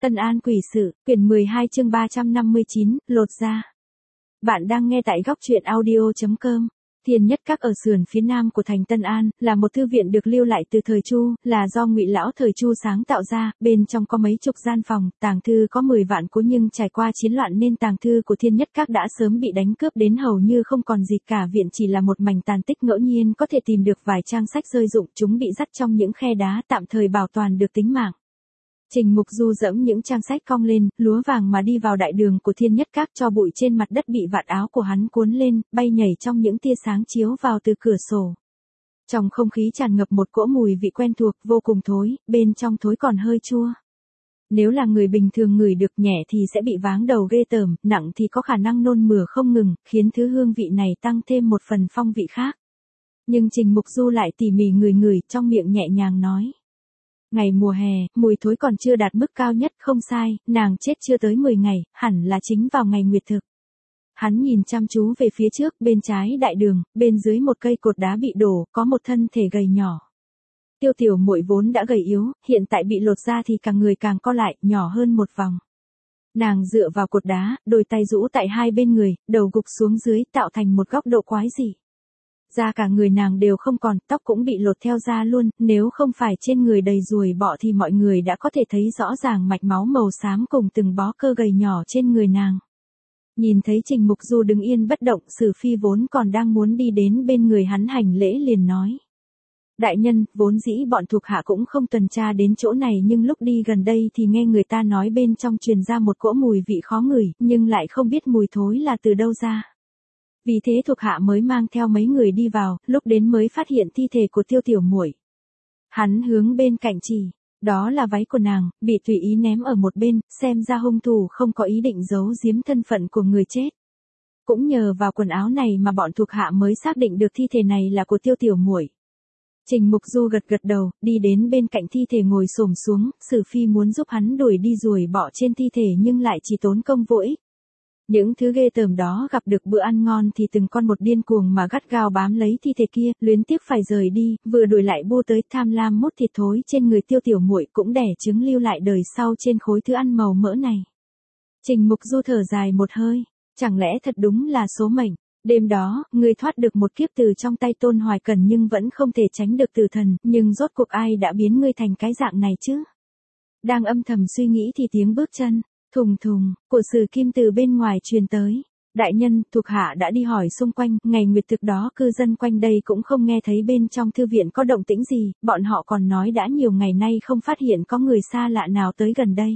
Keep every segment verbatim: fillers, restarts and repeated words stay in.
Tân An quỷ sự, quyển mười hai chương ba trăm năm mươi chín, lột da. Bạn đang nghe tại góc truyện audio chấm com. Thiên Nhất Các ở sườn phía nam của thành Tân An, là một thư viện được lưu lại từ thời Chu, là do Ngụy lão thời Chu sáng tạo ra, bên trong có mấy chục gian phòng, tàng thư có mười vạn cuốn nhưng trải qua chiến loạn nên tàng thư của Thiên Nhất Các đã sớm bị đánh cướp đến hầu như không còn gì cả, viện chỉ là một mảnh tàn tích, ngẫu nhiên có thể tìm được vài trang sách rơi rụng, chúng bị dắt trong những khe đá, tạm thời bảo toàn được tính mạng. Trình Mục Du dẫm những trang sách cong lên, lúa vàng mà đi vào đại đường của Thiên Nhất Các, cho bụi trên mặt đất bị vạt áo của hắn cuốn lên, bay nhảy trong những tia sáng chiếu vào từ cửa sổ. Trong không khí tràn ngập một cỗ mùi vị quen thuộc, vô cùng thối, bên trong thối còn hơi chua. Nếu là người bình thường ngửi được, nhẹ thì sẽ bị váng đầu ghê tởm, nặng thì có khả năng nôn mửa không ngừng, khiến thứ hương vị này tăng thêm một phần phong vị khác. Nhưng Trình Mục Du lại tỉ mỉ ngửi ngửi, trong miệng nhẹ nhàng nói. Ngày mùa hè, mùi thối còn chưa đạt mức cao nhất, không sai, nàng chết chưa tới mười ngày, hẳn là chính vào ngày nguyệt thực. Hắn nhìn chăm chú về phía trước, bên trái đại đường, bên dưới một cây cột đá bị đổ, có một thân thể gầy nhỏ. Tiêu Tiểu Muội vốn đã gầy yếu, hiện tại bị lột da thì càng người càng co lại, nhỏ hơn một vòng. Nàng dựa vào cột đá, đôi tay rũ tại hai bên người, đầu gục xuống dưới, tạo thành một góc độ quái dị. Da cả người nàng đều không còn, tóc cũng bị lột theo da luôn, nếu không phải trên người đầy ruồi bọ thì mọi người đã có thể thấy rõ ràng mạch máu màu xám cùng từng bó cơ gầy nhỏ trên người nàng. Nhìn thấy Trình Mục Du đứng yên bất động, Sử Phi vốn còn đang muốn đi đến bên người hắn hành lễ liền nói. Đại nhân, vốn dĩ bọn thuộc hạ cũng không tuần tra đến chỗ này, nhưng lúc đi gần đây thì nghe người ta nói bên trong truyền ra một cỗ mùi vị khó ngửi, nhưng lại không biết mùi thối là từ đâu ra. Vì thế thuộc hạ mới mang theo mấy người đi vào, lúc đến mới phát hiện thi thể của Tiêu Tiểu Muội. Hắn hướng bên cạnh chỉ, đó là váy của nàng, bị tùy ý ném ở một bên, xem ra hung thủ không có ý định giấu giếm thân phận của người chết. Cũng nhờ vào quần áo này mà bọn thuộc hạ mới xác định được thi thể này là của Tiêu Tiểu Muội. Trình Mục Du gật gật đầu, đi đến bên cạnh thi thể ngồi xổm xuống, Sử Phi muốn giúp hắn đuổi đi ruồi bọ trên thi thể nhưng lại chỉ tốn công vô ích. Những thứ ghê tởm đó gặp được bữa ăn ngon thì từng con một điên cuồng mà gắt gao bám lấy thi thể kia, luyến tiếc phải rời đi, vừa đuổi lại bu tới, tham lam mút thịt thối trên người Tiêu Tiểu Muội, cũng đẻ trứng lưu lại đời sau trên khối thứ ăn màu mỡ này. Trình Mục Du thở dài một hơi, chẳng lẽ thật đúng là số mệnh. Đêm đó, ngươi thoát được một kiếp từ trong tay Tôn Hoài Cẩn nhưng vẫn không thể tránh được tử thần, nhưng rốt cuộc ai đã biến ngươi thành cái dạng này chứ? Đang âm thầm suy nghĩ thì tiếng bước chân thùng thùng của Sử Kim từ bên ngoài truyền tới. Đại nhân, thuộc hạ đã đi hỏi xung quanh, ngày nguyệt thực đó cư dân quanh đây cũng không nghe thấy bên trong thư viện có động tĩnh gì, bọn họ còn nói đã nhiều ngày nay không phát hiện có người xa lạ nào tới gần đây.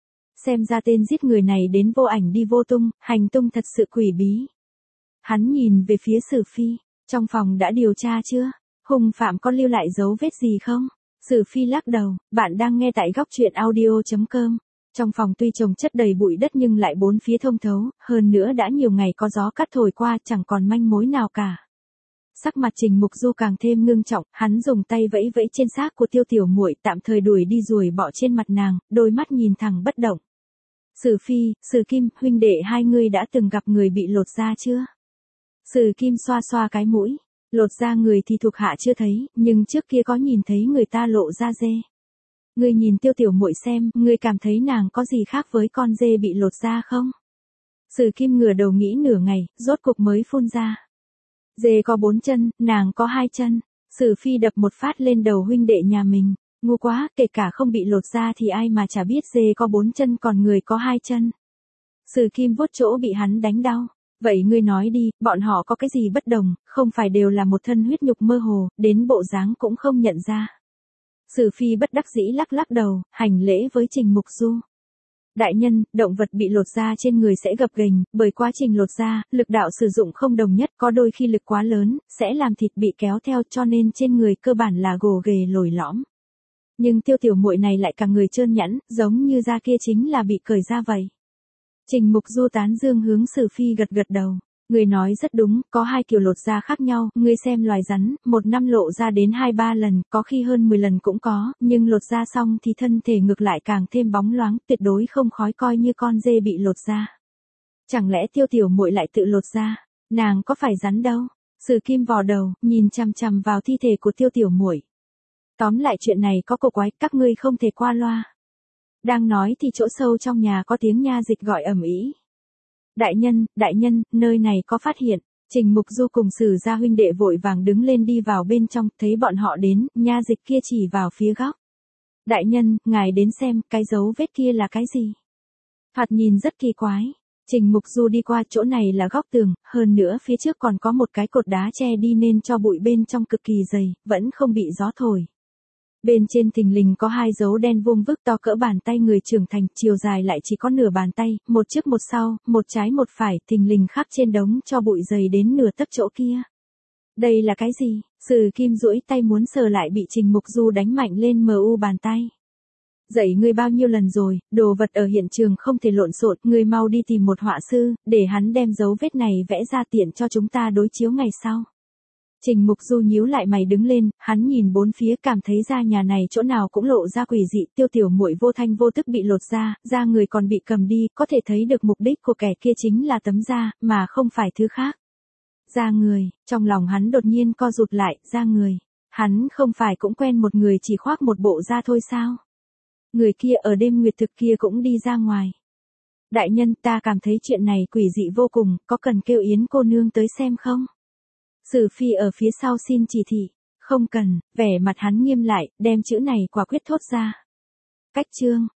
Xem ra tên giết người này đến vô ảnh đi vô tung, hành tung thật sự quỷ bí. Hắn nhìn về phía Sử Phi, trong phòng đã điều tra chưa? Hung phạm có lưu lại dấu vết gì không? Sử Phi lắc đầu, bạn đang nghe tại góc truyện audio chấm com. Trong phòng tuy trồng chất đầy bụi đất nhưng lại bốn phía thông thấu, hơn nữa đã nhiều ngày có gió cắt thổi qua, chẳng còn manh mối nào cả. Sắc mặt Trình Mục Du càng thêm ngưng trọng, hắn dùng tay vẫy vẫy trên xác của Tiêu Tiểu Muội, tạm thời đuổi đi ruồi bọ trên mặt nàng, đôi mắt nhìn thẳng bất động. Sử Phi, Sử Kim, huynh đệ hai người đã từng gặp người bị lột da chưa? Sử Kim xoa xoa cái mũi, lột da người thì thuộc hạ chưa thấy, nhưng trước kia có nhìn thấy người ta lộ da dê. Ngươi nhìn Tiêu Tiểu Muội xem, ngươi cảm thấy nàng có gì khác với con dê bị lột da không? Sử Kim ngửa đầu nghĩ nửa ngày, rốt cục mới phun ra. Dê có bốn chân, nàng có hai chân. Sử Phi đập một phát lên đầu huynh đệ nhà mình, ngu quá, kể cả không bị lột da thì ai mà chả biết dê có bốn chân còn người có hai chân. Sử Kim vuốt chỗ bị hắn đánh đau. Vậy ngươi nói đi, bọn họ có cái gì bất đồng, không phải đều là một thân huyết nhục mơ hồ, đến bộ dáng cũng không nhận ra. Sử Phi bất đắc dĩ lắc lắc đầu, hành lễ với Trình Mục Du. Đại nhân, động vật bị lột da trên người sẽ gập ghềnh, bởi quá trình lột da, lực đạo sử dụng không đồng nhất, có đôi khi lực quá lớn, sẽ làm thịt bị kéo theo, cho nên trên người cơ bản là gồ ghề lồi lõm. Nhưng Tiêu Tiểu Muội này lại cả người trơn nhẵn, giống như da kia chính là bị cởi ra vậy. Trình Mục Du tán dương hướng Sử Phi gật gật đầu. Người nói rất đúng, có hai kiểu lột da khác nhau, ngươi xem loài rắn, một năm lộ ra đến hai ba lần, có khi hơn mười lần cũng có, nhưng lột da xong thì thân thể ngược lại càng thêm bóng loáng, tuyệt đối không khói coi như con dê bị lột da. Chẳng lẽ Tiêu Tiểu Muội lại tự lột da? Nàng có phải rắn đâu? Sử Kim vò đầu, nhìn chằm chằm vào thi thể của Tiêu Tiểu Muội. Tóm lại chuyện này có cổ quái, các ngươi không thể qua loa. Đang nói thì chỗ sâu trong nhà có tiếng nha dịch gọi ầm ĩ. Đại nhân, đại nhân, nơi này có phát hiện. Trình Mục Du cùng Sử gia huynh đệ vội vàng đứng lên đi vào bên trong, thấy bọn họ đến, nha dịch kia chỉ vào phía góc. Đại nhân, ngài đến xem, cái dấu vết kia là cái gì? Thoạt nhìn rất kỳ quái. Trình Mục Du đi qua, chỗ này là góc tường, hơn nữa phía trước còn có một cái cột đá che đi nên cho bụi bên trong cực kỳ dày, vẫn không bị gió thổi. Bên trên thình lình có hai dấu đen vuông vức to cỡ bàn tay người trưởng thành, chiều dài lại chỉ có nửa bàn tay, một trước một sau, một trái một phải, thình lình khắc trên đống cho bụi dày đến nửa tấc chỗ kia. Đây là cái gì? Sử Kim duỗi tay muốn sờ lại bị Trình Mục Du đánh mạnh lên mờ u bàn tay. Dạy ngươi bao nhiêu lần rồi, đồ vật ở hiện trường không thể lộn xộn, ngươi mau đi tìm một họa sư, để hắn đem dấu vết này vẽ ra tiện cho chúng ta đối chiếu ngày sau. Trình Mục Du nhíu lại mày đứng lên, hắn nhìn bốn phía cảm thấy da nhà này chỗ nào cũng lộ ra quỷ dị, Tiêu tiểu muội vô thanh vô tức bị lột da, da người còn bị cầm đi, có thể thấy được mục đích của kẻ kia chính là tấm da, mà không phải thứ khác. Da người, trong lòng hắn đột nhiên co rụt lại, da người. Hắn không phải cũng quen một người chỉ khoác một bộ da thôi sao? Người kia ở đêm nguyệt thực kia cũng đi ra ngoài. Đại nhân, ta cảm thấy chuyện này quỷ dị vô cùng, có cần kêu Yến cô nương tới xem không? Sử Phi ở phía sau xin chỉ thị. Không cần, vẻ mặt hắn nghiêm lại, đem chữ này quả quyết thốt ra. Cách chương.